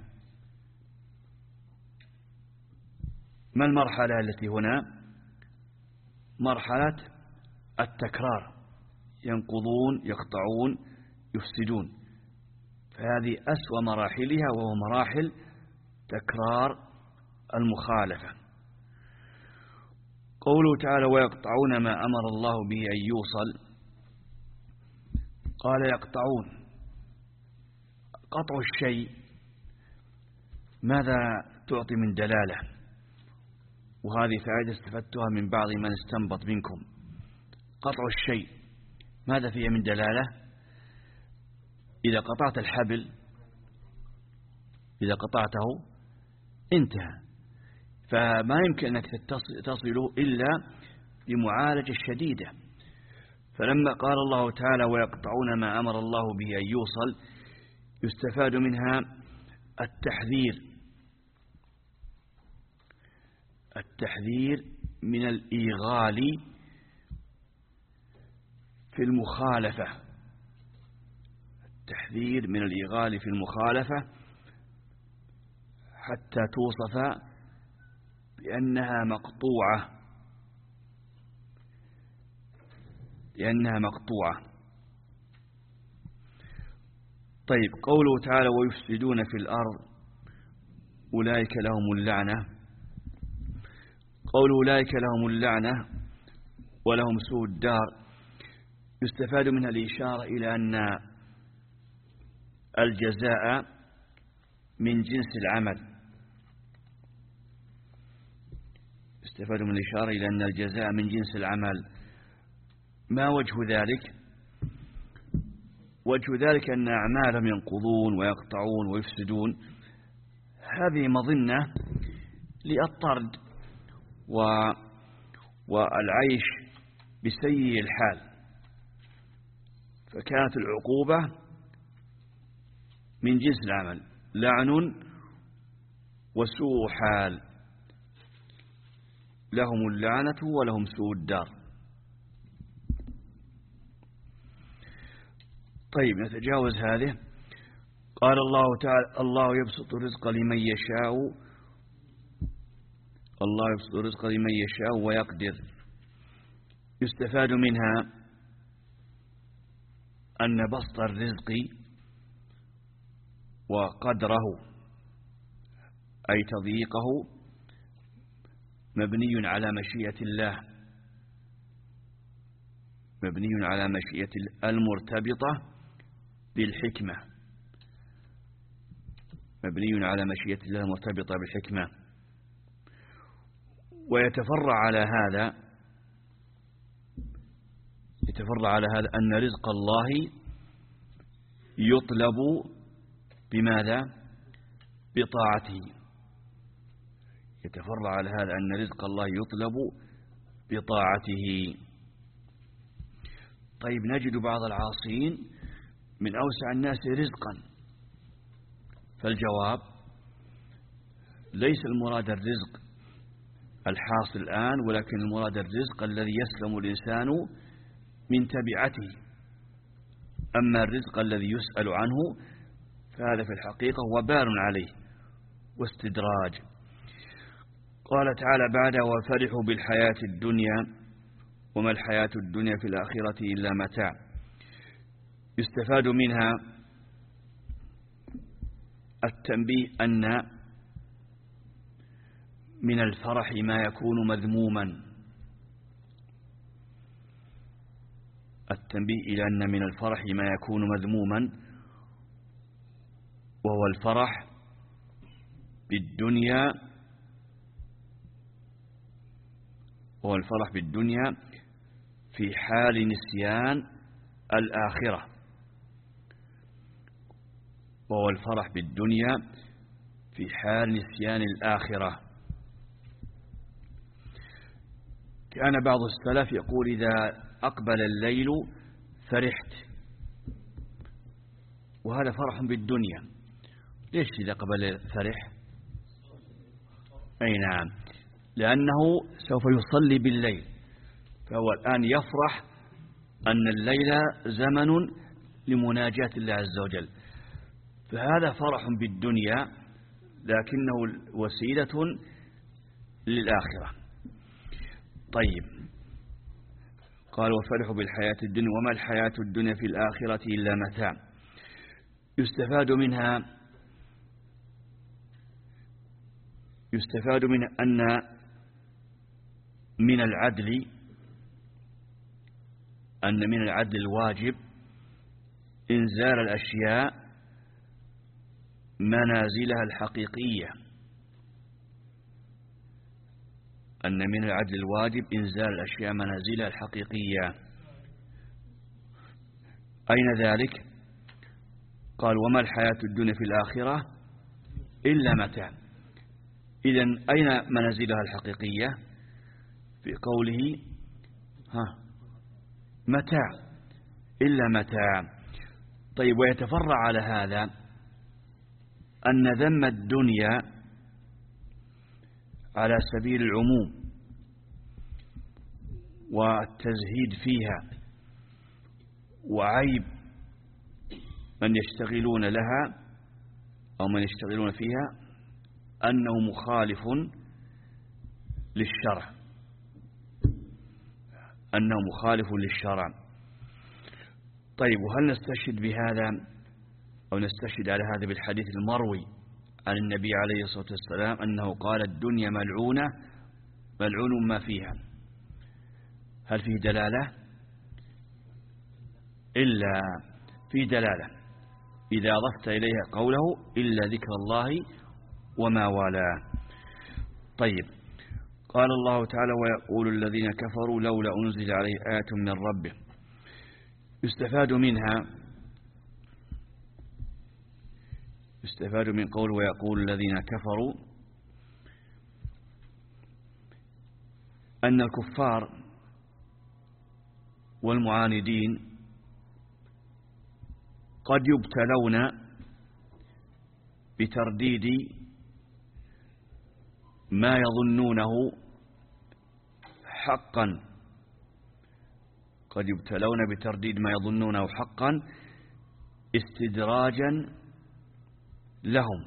ما المرحلة التي هنا؟ مرحلة التكرار، ينقضون يقطعون يفسدون، فهذه أسوأ مراحلها وهو مراحل تكرار المخالفة. قوله تعالى ويقطعون ما أمر الله به أن يوصل، قال يقطعون، قطع الشيء ماذا تعطي من دلالة؟ وهذه فائدة استفدتها من بعض من استنبط منكم. قطع الشيء ماذا فيه من دلالة؟ إذا قطعت الحبل، إذا قطعته انتهى، فما يمكن أنك تصله إلا بمعالجة شديدة. فلما قال الله تعالى ويقطعون ما أمر الله به أن يوصل، يستفاد منها التحذير التحذير من الإيغال في المخالفة، التحذير من الإيغال في المخالفة حتى توصف بأنها مقطوعة، لأنها مقطوعة. طيب قوله تعالى ويفسدون في الأرض أولئك لهم اللعنة، قول أولئك لهم اللعنة ولهم سوء الدار، يستفاد منها الإشارة إلى أن الجزاء من جنس العمل، يستفاد من الإشارة إلى أن الجزاء من جنس العمل. ما وجه ذلك؟ وجه ذلك أن أعمالهم ينقضون ويقطعون ويفسدون، هذه مظنة للطرد والعيش بسيء الحال، فكانت العقوبة من جنس العمل، لعن وسوء حال، لهم اللعنة ولهم سوء الدار. طيب نتجاوز هذه. قال الله تعالى الله يبسط الرزق لمن يشاء الله يبسط الرزق لمن يشاء ويقدر. يستفاد منها أن بسط الرزق وقدره أي تضييقه مبني على مشيئة الله، مبني على مشيئة المرتبطة بالحكمة، مبني على مشيئة الله المرتبطة بالحكمة. ويتفرع على هذا يتفرع على هذا أن رزق الله يطلب بماذا؟ بطاعته. يتفرع على هذا أن رزق الله يطلب بطاعته. طيب نجد بعض العاصين من أوسع الناس رزقا، فالجواب ليس المراد الرزق الحاصل الآن، ولكن المراد الرزق الذي يسلم الإنسان من تبعته. أما الرزق الذي يسأل عنه فهذا في الحقيقة وبال عليه واستدراج. قال تعالى بعد: وفرحوا بالحياة الدنيا وما الحياة الدنيا في الآخرة إلا متاع. يستفاد منها التنبيه أن من الفرح ما يكون مذموما، التنبيه إلى أن من الفرح ما يكون مذموما، وهو الفرح بالدنيا وهو الفرح بالدنيا في حال نسيان الآخرة، وهو الفرح بالدنيا في حال نسيان الآخرة. كان بعض السلف يقول: إذا أقبل الليل فرحت، وهذا فرح بالدنيا. ليش إذا قبل فرح؟ أي نعم، لأنه سوف يصلي بالليل، فهو الآن يفرح أن الليل زمن لمناجاة الله عز وجل، فهذا فرح بالدنيا لكنه وسيلة للآخرة. طيب، قال: وفرحوا بالحياة الدنيا وما الحياة الدنيا في الآخرة إلا متاع. يستفاد منها يستفاد من أن من العدل أن من العدل الواجب إنزال الأشياء منازلها الحقيقية، أن من العدل الواجب إنزال الأشياء منازلها الحقيقية. أين ذلك؟ قال: وما الحياة الدنيا في الآخرة إلا متاع. إذن أين منازلها الحقيقية؟ في قوله ها متاع، إلا متاع. طيب، ويتفرع على هذا أن ذم الدنيا على سبيل العموم والتزهيد فيها وعيب من يشتغلون لها أو من يشتغلون فيها أنه مخالف للشرع، أنه مخالف للشرع. طيب، وهل نستشهد بهذا أو نستشهد على هذا بالحديث المروي عن النبي عليه الصلاة والسلام أنه قال: الدنيا ملعونة ملعون ما فيها؟ هل فيه دلالة؟ إلا فيه دلالة إذا أضفت إليها قوله: إلا ذكر الله وما والاه. طيب، قال الله تعالى: ويقول الذين كفروا لولا أنزل عليه آية من ربه. يستفاد منها يستفاد من قول ويقول الذين كفروا أن الكفار والمعاندين قد يبتلون بترديد ما يظنونه حقا قد يبتلون بترديد ما يظنونه حقا استدراجا لهم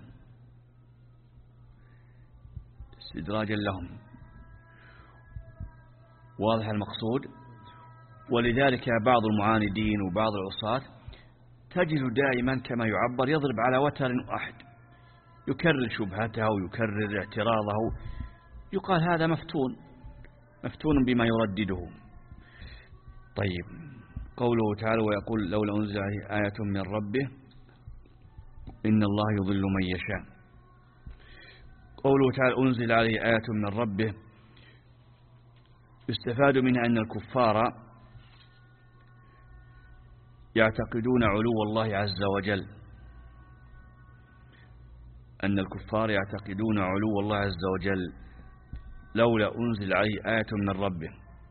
استدراجا لهم واضح المقصود. ولذلك بعض المعاندين وبعض العصاة تجد دائما كما يعبر يضرب على وتر واحد، يكرر شبهته ويكرر اعتراضه، يقال هذا مفتون مفتون بما يردده. طيب، قوله تعالى: ويقول لولا أنزل عليه آية من ربه إن الله يضل من يشاء. قوله تعالى: أنزل عليه آية من ربه، يستفاد منها أن الكفار يعتقدون علو الله عز وجل أن الكفار يعتقدون علو الله عز وجل لولا أنزل عليه آية من ربه.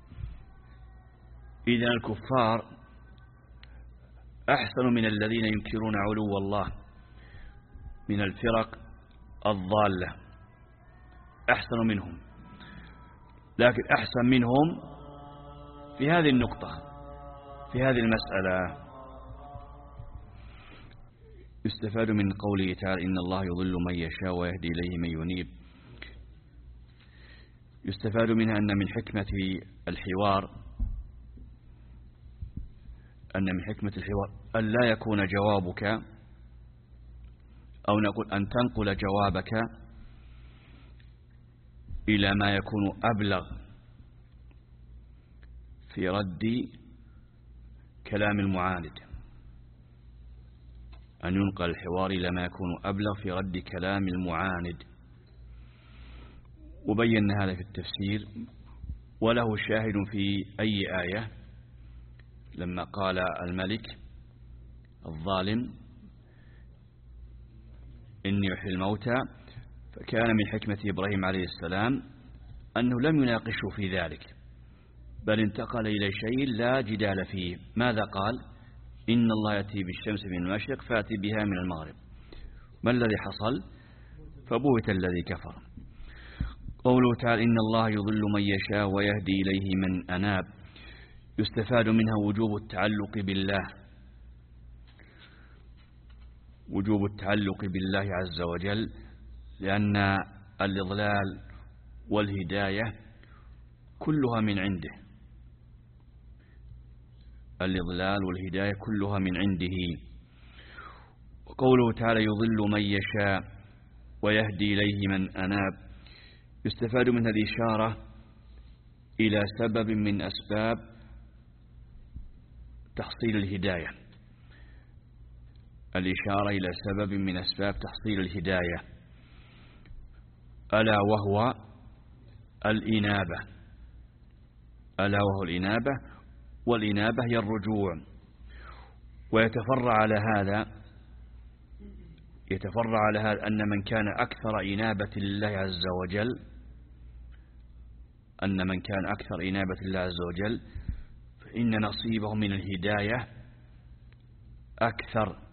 إذن الكفار أحسن من الذين ينكرون علو الله من الفرق الضالة، أحسن منهم، لكن أحسن منهم في هذه النقطة، في هذه المسألة. يستفاد من قوله تعالى: إن الله يضل من يشاء ويهدي إليه من ينيب. يستفاد منها أن من حكمة الحوار أن من حكمة الحوار أن لا يكون جوابك أو نقول أن تنقل جوابك إلى ما يكون أبلغ في رد كلام المعاند، أن ينقل الحوار إلى ما يكون أبلغ في رد كلام المعاند. وبينا هذا في التفسير، وله شاهد في أي آية لما قال الملك الظالم إني يحيي الموتى، فكان من حكمة إبراهيم عليه السلام أنه لم يناقشه في ذلك، بل انتقل إلى شيء لا جدال فيه. ماذا قال؟ إن الله يأتي بالشمس من المشرق فأتي بها من المغرب. ما الذي حصل؟ فبهت الذي كفر. قوله تعالى إن الله يضل من يشاء ويهدي إليه من أناب، يستفاد منها وجوب التعلق بالله، وجوب التعلق بالله عز وجل، لأن الإضلال والهداية كلها من عنده، الإضلال والهداية كلها من عنده. وقوله تعالى يضل من يشاء ويهدي إليه من أناب، يستفاد منها الإشارة إلى سبب من أسباب تحصيل الهداية، الإشارة إلى سبب من أسباب تحصيل الهداية، ألا وهو الإنابة، ألا وهو الإنابة، والإنابة هي الرجوع. ويتفرع على هذا يتفرع على هذا أن من كان أكثر إنابة لله عز وجل أن من كان أكثر إنابة لله عز وجل فإن نصيبه من الهداية أكثر،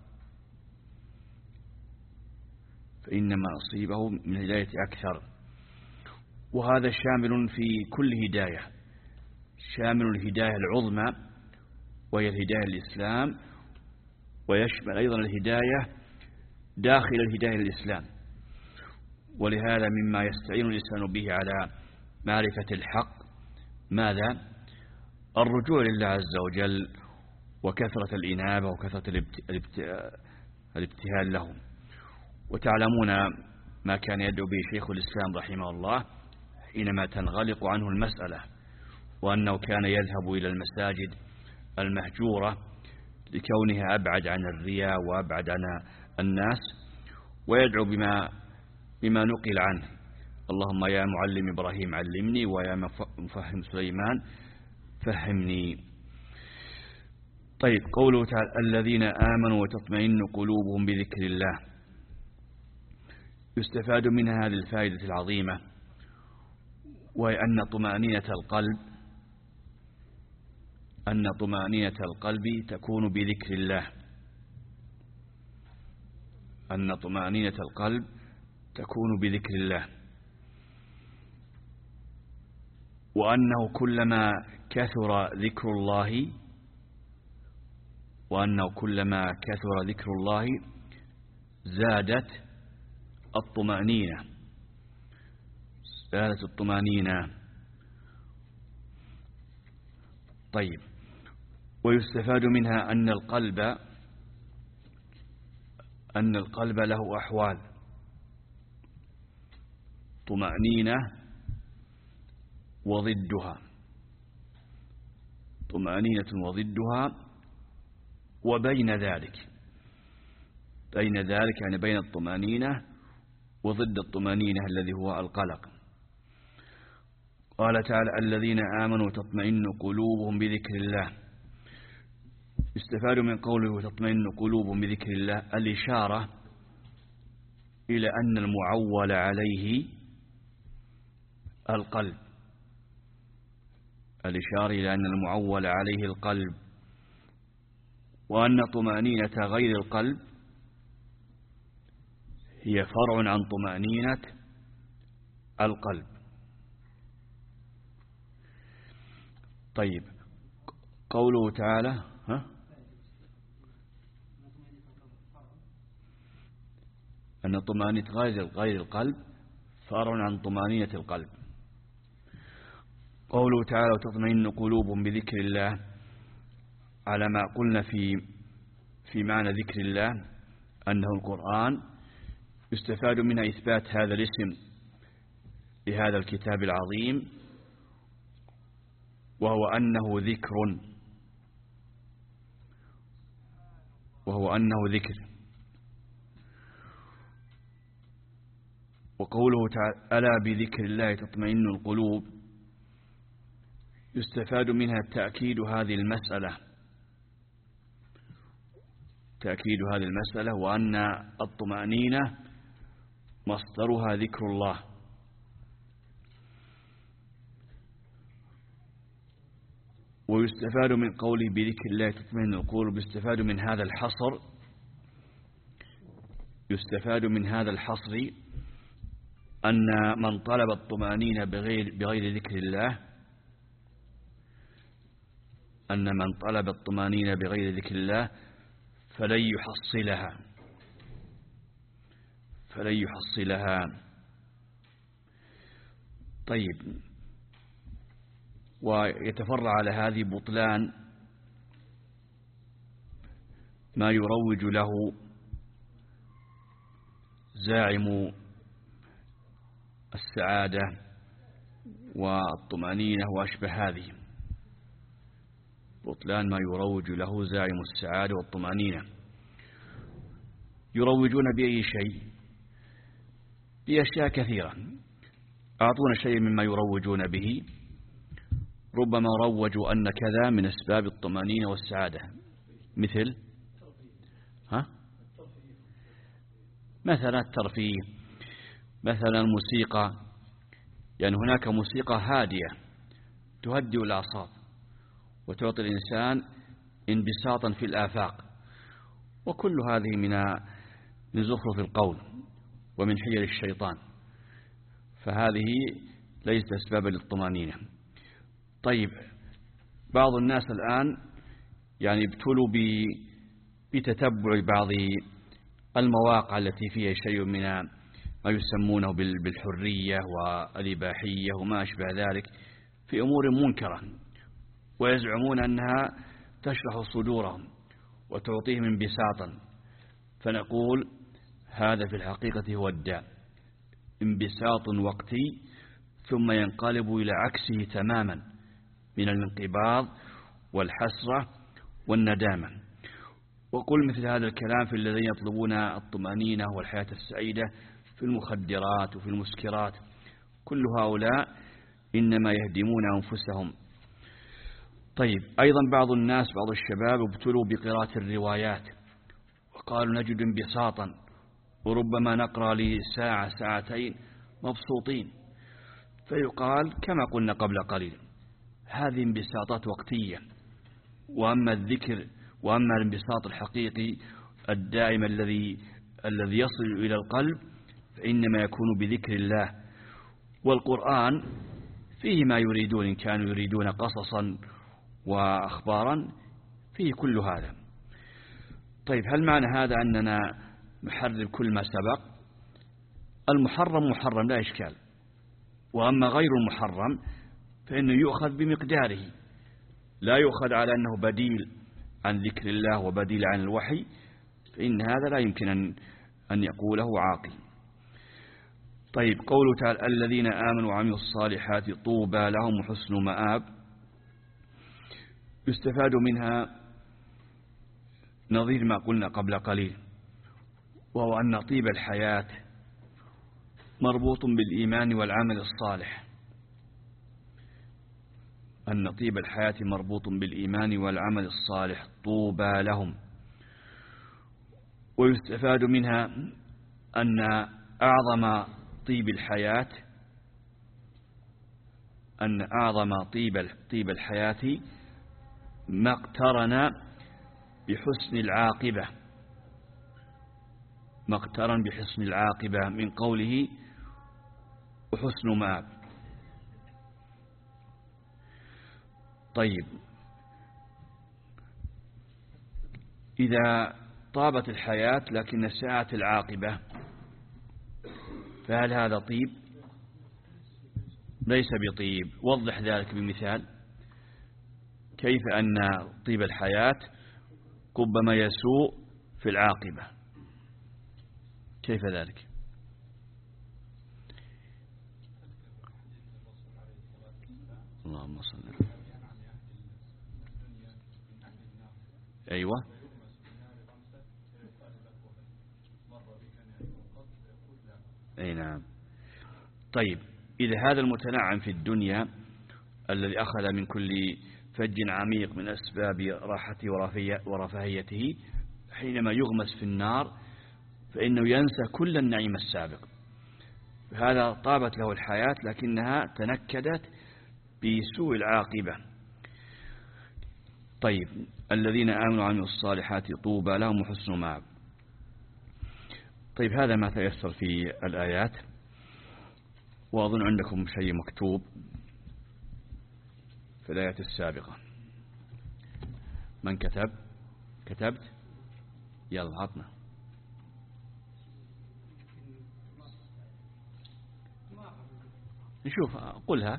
فإن نصيبه من الهداية أكثر. وهذا شامل في كل هداية، شامل الهداية العظمى وهي الهداية الإسلام، ويشمل أيضا الهداية داخل الهداية الإسلام. ولهذا مما يستعين الإنسان به على معرفة الحق ماذا؟ الرجوع لله عز وجل، وكثرة الإنابة وكثرة الابتهال له. وتعلمون ما كان يدعو به شيخ الإسلام رحمه الله حينما تنغلق عنه المسألة، وأنه كان يذهب إلى المساجد المهجورة لكونها أبعد عن الرياء وأبعد عن الناس، ويدعو بما بما نقل عنه: اللهم يا معلم إبراهيم علمني، ويا مفهم سليمان فهمني. طيب، قوله تعالى الذين آمنوا وتطمئن قلوبهم بذكر الله، يستفاد منها هذه الفائدة العظيمة، وهي أن طمأنينة القلب أن طمأنينة القلب تكون بذكر الله، أن طمأنينة القلب تكون بذكر الله، وأنه كلما كثر ذكر الله وأنه كلما كثر ذكر الله زادت الطمأنينة زادت الطمأنينة. طيب، ويستفاد منها أن القلب أن القلب له أحوال: طمأنينة وضدها، طمأنينة وضدها، وبين ذلك بين ذلك يعني بين الطمأنينة وضد الطمأنينة الذي هو القلق. قال تعالى الذين آمنوا تطمئن قلوبهم بذكر الله، يستفاد من قوله تطمئن قلوبهم بذكر الله الإشارة إلى أن المعول عليه القلب، الإشارة إلى أن المعول عليه القلب، وأن طمأنينة غير القلب هي فرع عن طمأنينة القلب. طيب، قوله تعالى ها أن طمأنينة غير غير القلب فرع عن طمأنينة القلب. قوله تعالى وتطمئن قلوبهم بذكر الله، على ما قلنا في في معنى ذكر الله أنه القرآن يستفاد منها إثبات هذا الاسم لهذا الكتاب العظيم، وهو أنه ذكر وهو أنه ذكر وقوله تعالى ألا بذكر الله تطمئن القلوب، يستفاد منها تأكيد هذه المسألة تأكيد هذه المسألة وأن الطمأنينة مصدرها ذكر الله. ويستفاد من قوله بذكر الله تطمئن القلوب، يستفاد من هذا الحصر يستفاد من هذا الحصر أن من طلب الطمأنينة بغير بغير ذكر الله أن من طلب الطمأنينة بغير ذكر الله فلن يحصلها فلن يحصلها طيب، ويتفرع على هذه بطلان ما يروج له زاعم السعادة والطمأنينة وأشبه هذه، بطلان ما يروج له زاعم السعادة والطمأنينة. يروجون بأي شيء؟ بأشياء كثيرة. أعطونا شيء مما يروجون به. ربما روجوا أن كذا من أسباب الطمأنينة والسعادة، مثل ها؟ مثلا الترفيه، مثلا الموسيقى، يعني هناك موسيقى هادئة تهدئ الأعصاب وتعطي الإنسان انبساطا في الآفاق، وكل هذه من من زخرف القول ومن حيل الشيطان، فهذه ليست أسبابا للطمأنينة. طيب، بعض الناس الآن يعني ابتلوا بتتبع بعض المواقع التي فيها شيء من ما يسمونه بالحرية والإباحية وما أشبه ذلك في أمور منكرة، ويزعمون أنها تشرح صدورهم وتعطيهم انبساطا. فنقول هذا في الحقيقة هو الداء، انبساط وقتي ثم ينقلب إلى عكسه تماما من الانقباض والحسرة والندامة. وقل مثل هذا الكلام في الذين يطلبون الطمأنينة والحياة السعيدة في المخدرات وفي المسكرات، كل هؤلاء إنما يهدمون أنفسهم. طيب، أيضا بعض الناس بعض الشباب ابتلوا بقراءة الروايات وقالوا نجد انبساطا، وربما نقرأ لساعة ساعتين مبسوطين، فيقال كما قلنا قبل قليل هذه انبساطات وقتية، وأما الذكر وأما الانبساط الحقيقي الدائم الذي الذي يصل إلى القلب فإنما يكون بذكر الله. والقرآن فيه ما يريدون، إن كانوا يريدون قصصا وأخبارا فيه كل هذا. طيب، هل معنى هذا أننا نحرم كل ما سبق؟ المحرم محرم لا إشكال، وأما غير المحرم فإنه يؤخذ بمقداره، لا يؤخذ على أنه بديل عن ذكر الله وبديل عن الوحي، فإن هذا لا يمكن أن أن يقوله عاقل. طيب، قوله تعالى الذين آمنوا وعملوا الصالحات طوبى لهم وحسن مآب، يستفاد منها نظير ما قلنا قبل قليل، وهو أن طيب الحياة مربوط بالإيمان والعمل الصالح، أن طيب الحياة مربوط بالإيمان والعمل الصالح طوبى لهم. ويستفاد منها أن أعظم طيب الحياة أن أعظم طيب طيب الحياة ما اقترن بحسن العاقبة ما اقترن بحسن العاقبة من قوله وحسن مآب. طيب، إذا طابت الحياة لكن ساءت العاقبة فهل هذا طيب؟ ليس بطيب. وضح ذلك بمثال. كيف أن طيب الحياة ربما يسوء في العاقبة؟ كيف ذلك؟ اللهم صل على محمد. أيوة. أي نعم. طيب إذا هذا المتنعم في الدنيا الذي أخذ من كل فج عميق من أسباب راحته ورفاهيته حينما يغمس في النار فإنه ينسى كل النعيم السابق. هذا طابت له الحياة لكنها تنكدت بسوء العاقبة. طيب الذين آمنوا وعملوا الصالحات طوبى لهم وحسن مآب. طيب هذا ما تيسر في الآيات، وأظن عندكم شيء مكتوب في الآيات السابقة. من كتب؟ كتبت؟ يلا عطنا. نشوف قلها.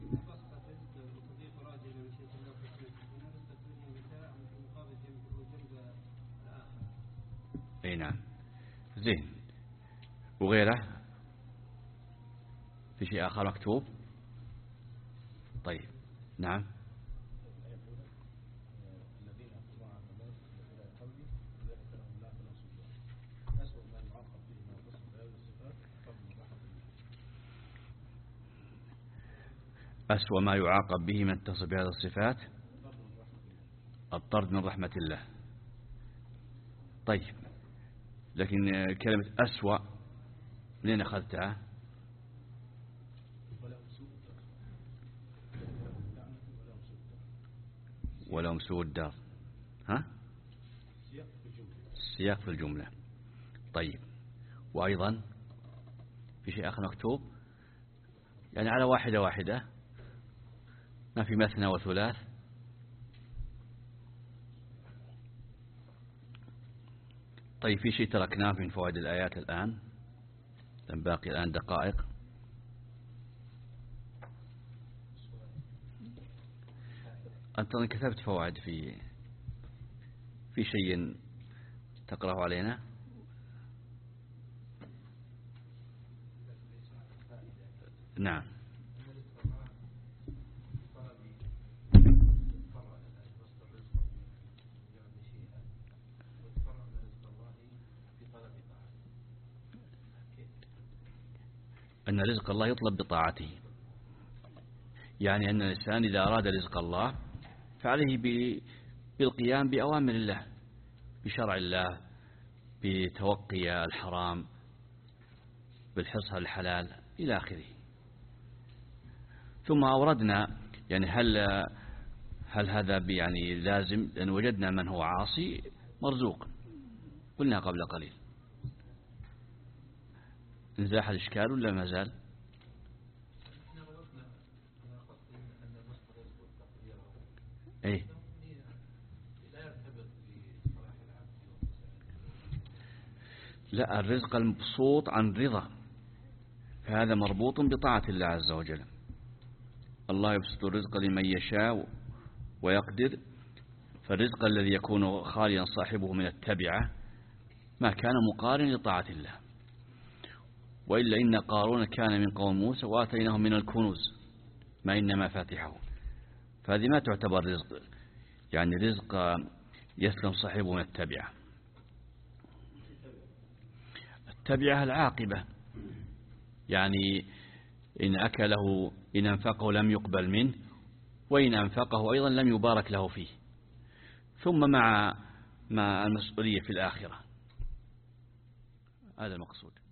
اي نعم زين. وغيره في شيء آخر مكتوب؟ طيب نعم. أسوأ ما يعاقب به من اتصف بهذه الصفات الطرد من رحمة الله. طيب لكن كلمة أسوأ منين أخذتها؟ ولهم سوء الدار. ها؟ السياق في الجملة. طيب وأيضا في شيء آخر مكتوب يعني على واحدة واحدة، ما في مثنى وثلاث. طيب في شيء تركناه من فوائد الآيات الآن، باقي الآن دقائق. أنت كتبت فوائد في في شيء تقرأه علينا؟ نعم. أن رزق الله يطلب بطاعته، يعني أن الإنسان إذا أراد رزق الله فعليه بالقيام بأوامر الله، بشرع الله، بتوقي الحرام، بالحرص على الحلال إلى آخره. ثم أوردنا يعني هل هل هذا يعني لازم؟ لأن وجدنا من هو عاصي مرزوق، قلنا قبل قليل. انزاح الإشكال ولا ما زال؟ ايه لا، الرزق المبسوط عن رضا، فهذا مربوط بطاعة الله عز وجل. الله يبسط الرزق لمن يشاء ويقدر، فالرزق الذي يكون خاليا صاحبه من التبعة ما كان مقارن لطاعة الله. وإلا إن قارون كان من قوم موسى وآتيناه من الكنوز ما إن مفاتحه، فهذه ما تعتبر رزق، يعني رزق يسلم صاحبه من التبعة. التبعة العاقبة، يعني إن أكله إن أنفقه لم يقبل منه، وإن أنفقه أيضا لم يبارك له فيه، ثم مع مع المسؤولية في الآخرة. هذا المقصود.